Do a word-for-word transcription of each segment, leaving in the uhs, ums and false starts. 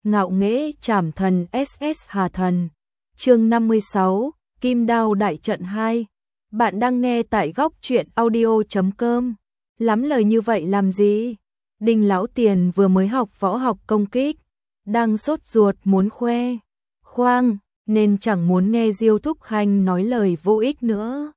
ngạo nghễ trảm thần ét ét Hà Thần. Chương năm mươi sáu, Kim Đao Đại Trận hai. Bạn đang nghe tại góc truyện audio chấm com. Lắm lời như vậy làm gì? Đinh Lão Tiền vừa mới học võ học công kích, đang sốt ruột muốn khoe khoang, nên chẳng muốn nghe Diêu Thúc Khanh nói lời vô ích nữa.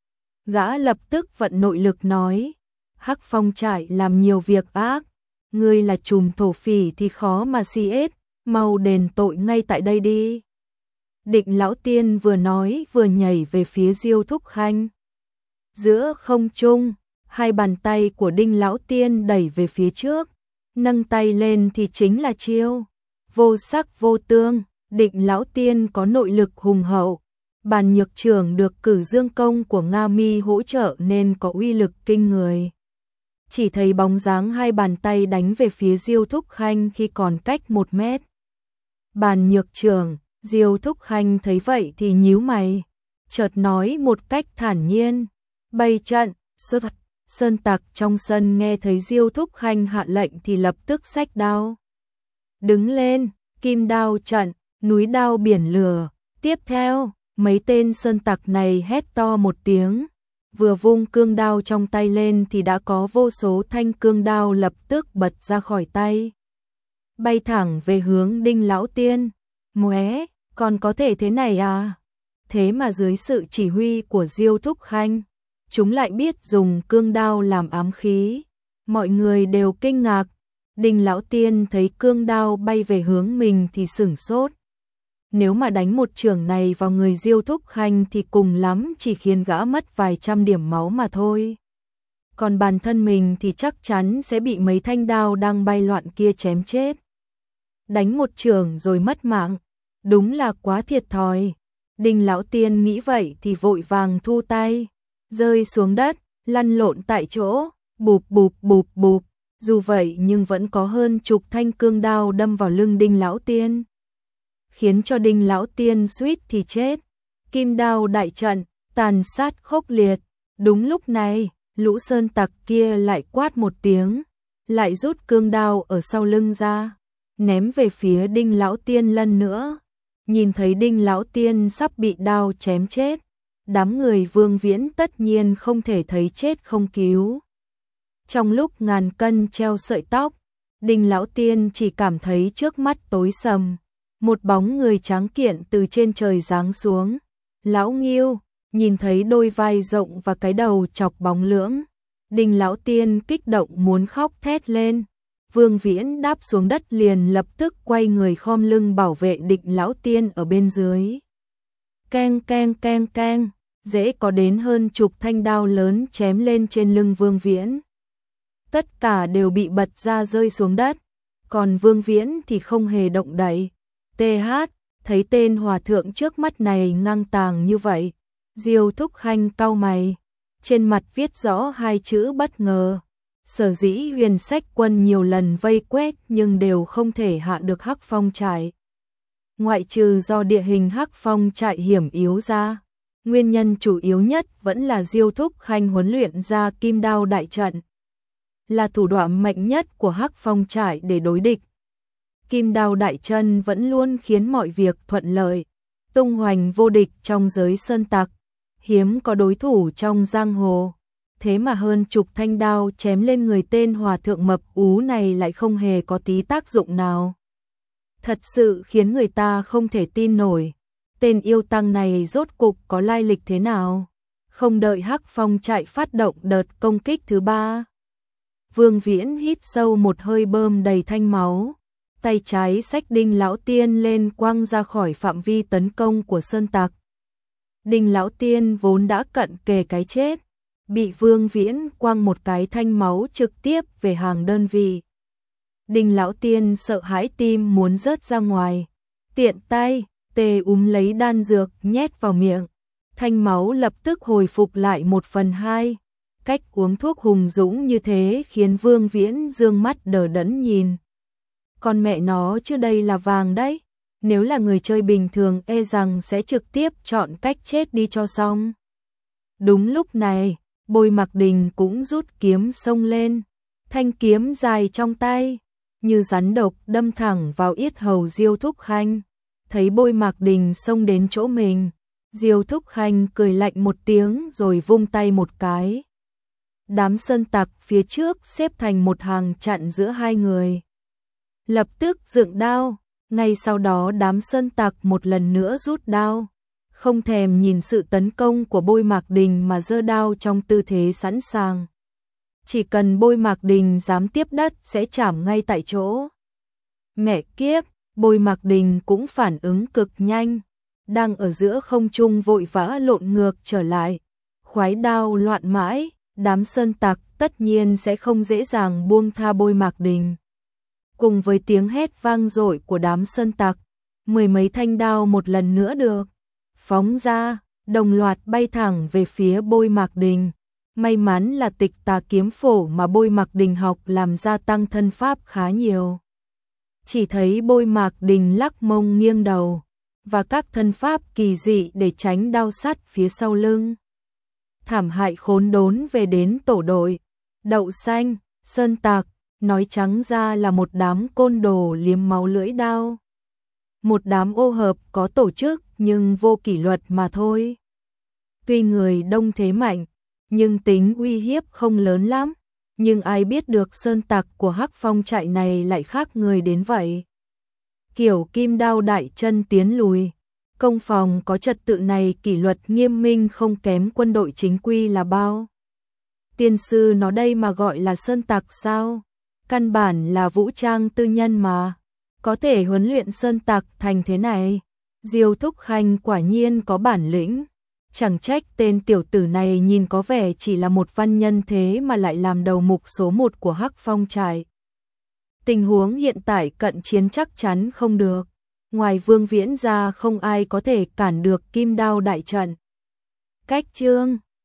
Gã lập tức vận nội lực nói, Hắc Phong trại làm nhiều việc ác, ngươi là trùm thổ phỉ thì khó mà si ết, mau đền tội ngay tại đây đi. Định Lão Tiên vừa nói vừa nhảy về phía Diêu Thúc Khanh. Giữa không trung, hai bàn tay của Đinh Lão Tiên đẩy về phía trước, nâng tay lên thì chính là chiêu vô sắc vô tương. Định Lão Tiên có nội lực hùng hậu, Bàn Nhược Trưởng được cử dương công của Nga Mi hỗ trợ nên có uy lực kinh người. Chỉ thấy bóng dáng hai bàn tay đánh về phía Diêu Thúc Khanh khi còn cách một mét. Bàn Nhược Trưởng, Diêu Thúc Khanh thấy vậy thì nhíu mày, chợt nói một cách thản nhiên, bày trận. Sơ thật, Sơn Tặc trong sân nghe thấy Diêu Thúc Khanh hạ lệnh thì lập tức xách đao đứng lên, kim đao trận, núi đao biển lửa. Tiếp theo, mấy tên Sơn Tặc này hét to một tiếng, vừa vung cương đao trong tay lên thì đã có vô số thanh cương đao lập tức bật ra khỏi tay, bay thẳng về hướng Đinh Lão Tiên. Móe, còn có thể thế này à? Thế mà dưới sự chỉ huy của Diêu Thúc Khanh, chúng lại biết dùng cương đao làm ám khí. Mọi người đều kinh ngạc. Đinh Lão Tiên thấy cương đao bay về hướng mình thì sửng sốt. Nếu mà đánh một chưởng này vào người Diêu Thúc Khanh thì cùng lắm chỉ khiến gã mất vài trăm điểm máu mà thôi. Còn bản thân mình thì chắc chắn sẽ bị mấy thanh đao đang bay loạn kia chém chết. Đánh một chưởng rồi mất mạng, đúng là quá thiệt thòi. Đinh Lão Tiên nghĩ vậy thì vội vàng thu tay, rơi xuống đất, lăn lộn tại chỗ, bụp bụp bụp bụp. Dù vậy nhưng vẫn có hơn chục thanh cương đao đâm vào lưng Đinh Lão Tiên, khiến cho Đinh Lão Tiên suýt thì chết. Kim đao đại trận, tàn sát khốc liệt. Đúng lúc này, lũ Sơn Tặc kia lại quát một tiếng, lại rút cương đao ở sau lưng ra, ném về phía Đinh Lão Tiên lần nữa. Nhìn thấy Đinh Lão Tiên sắp bị đao chém chết, đám người Vương Viễn tất nhiên không thể thấy chết không cứu. Trong lúc ngàn cân treo sợi tóc, Đinh Lão Tiên chỉ cảm thấy trước mắt tối sầm, một bóng người tráng kiện từ trên trời giáng xuống. Lão Nghiêu, nhìn thấy đôi vai rộng và cái đầu chọc bóng lưỡng, Đinh Lão Tiên kích động muốn khóc thét lên. Vương Viễn đáp xuống đất liền lập tức quay người khom lưng bảo vệ Định Lão Tiên ở bên dưới. Keng keng keng keng, dễ có đến hơn chục thanh đao lớn chém lên trên lưng Vương Viễn. Tất cả đều bị bật ra rơi xuống đất, còn Vương Viễn thì không hề động đậy. tê hát, thấy tên hòa thượng trước mắt này ngang tàng như vậy, Diêu Thúc Khanh cau mày, trên mặt viết rõ hai chữ bất ngờ. Sở dĩ Huyền Sách quân nhiều lần vây quét nhưng đều không thể hạ được Hắc Phong trại, ngoại trừ do địa hình Hắc Phong trại hiểm yếu ra, nguyên nhân chủ yếu nhất vẫn là Diêu Thúc Khanh huấn luyện ra kim đao đại trận, là thủ đoạn mạnh nhất của Hắc Phong trại để đối địch. Kim đao đại trận vẫn luôn khiến mọi việc thuận lợi, tung hoành vô địch trong giới Sơn Tặc, hiếm có đối thủ trong giang hồ. Thế mà hơn chục thanh đao chém lên người tên hòa thượng mập ú này lại không hề có tí tác dụng nào. Thật sự khiến người ta không thể tin nổi. Tên yêu tăng này rốt cục có lai lịch thế nào? Không đợi Hắc Phong trại phát động đợt công kích thứ ba, Vương Viễn hít sâu một hơi bơm đầy thanh máu, tay trái xách Đinh Lão Tiên lên quăng ra khỏi phạm vi tấn công của Sơn Tặc. Đinh Lão Tiên vốn đã cận kề cái chết, bị Vương Viễn quăng một cái thanh máu trực tiếp về hàng đơn vị. Đinh Lão Tiên sợ hãi tim muốn rớt ra ngoài, tiện tay tê úm lấy đan dược nhét vào miệng, thanh máu lập tức hồi phục lại một phần hai. Cách uống thuốc hùng dũng như thế khiến Vương Viễn dương mắt đờ đẫn nhìn. Con mẹ nó chứ đây là vàng đấy, nếu là người chơi bình thường e rằng sẽ trực tiếp chọn cách chết đi cho xong. Đúng lúc này, Bôi Mặc Đình cũng rút kiếm xông lên, thanh kiếm dài trong tay, như rắn độc đâm thẳng vào yết hầu Diêu Thúc Khanh. Thấy Bôi Mạc Đình xông đến chỗ mình, Diêu Thúc Khanh cười lạnh một tiếng rồi vung tay một cái. Đám sơn tặc phía trước xếp thành một hàng chặn giữa hai người. Lập tức dựng đao, ngay sau đó đám sơn tặc một lần nữa rút đao. Không thèm nhìn sự tấn công của Bôi Mạc Đình mà giơ đao trong tư thế sẵn sàng. Chỉ cần Bôi Mạc Đình dám tiếp đất sẽ chảm ngay tại chỗ. Mẹ kiếp, Bôi Mạc Đình cũng phản ứng cực nhanh. Đang ở giữa không trung vội vã lộn ngược trở lại. Khoái đao loạn mãi, đám sơn tặc tất nhiên sẽ không dễ dàng buông tha Bôi Mạc Đình. Cùng với tiếng hét vang dội của đám sơn tặc, mười mấy thanh đao một lần nữa được phóng ra, đồng loạt bay thẳng về phía Bôi Mạc Đình. May mắn là Tịch Tà kiếm phổ mà Bôi Mạc Đình học làm gia tăng thân pháp khá nhiều. Chỉ thấy Bôi Mạc Đình lắc mông nghiêng đầu, và các thân pháp kỳ dị để tránh đao sắt phía sau lưng. Thảm hại khốn đốn về đến tổ đội, đậu xanh, sơn tặc, nói trắng ra là một đám côn đồ liếm máu lưỡi đao. Một đám ô hợp có tổ chức nhưng vô kỷ luật mà thôi. Tuy người đông thế mạnh, nhưng tính uy hiếp không lớn lắm. Nhưng ai biết được sơn tặc của Hắc Phong trại này lại khác người đến vậy. Kiểu kim đao đại chân tiến lùi. Công phòng có trật tự này kỷ luật nghiêm minh không kém quân đội chính quy là bao. Tiên sư nó đây mà gọi là sơn tặc sao? Căn bản là vũ trang tư nhân mà. Có thể huấn luyện sơn tặc thành thế này. Diêu Thúc Khanh quả nhiên có bản lĩnh. Chẳng trách tên tiểu tử này nhìn có vẻ chỉ là một văn nhân thế mà lại làm đầu mục số một của Hắc Phong trại. Tình huống hiện tại cận chiến chắc chắn không được. Ngoài Vương Viễn ra không ai có thể cản được kim đao đại trận. Cách chương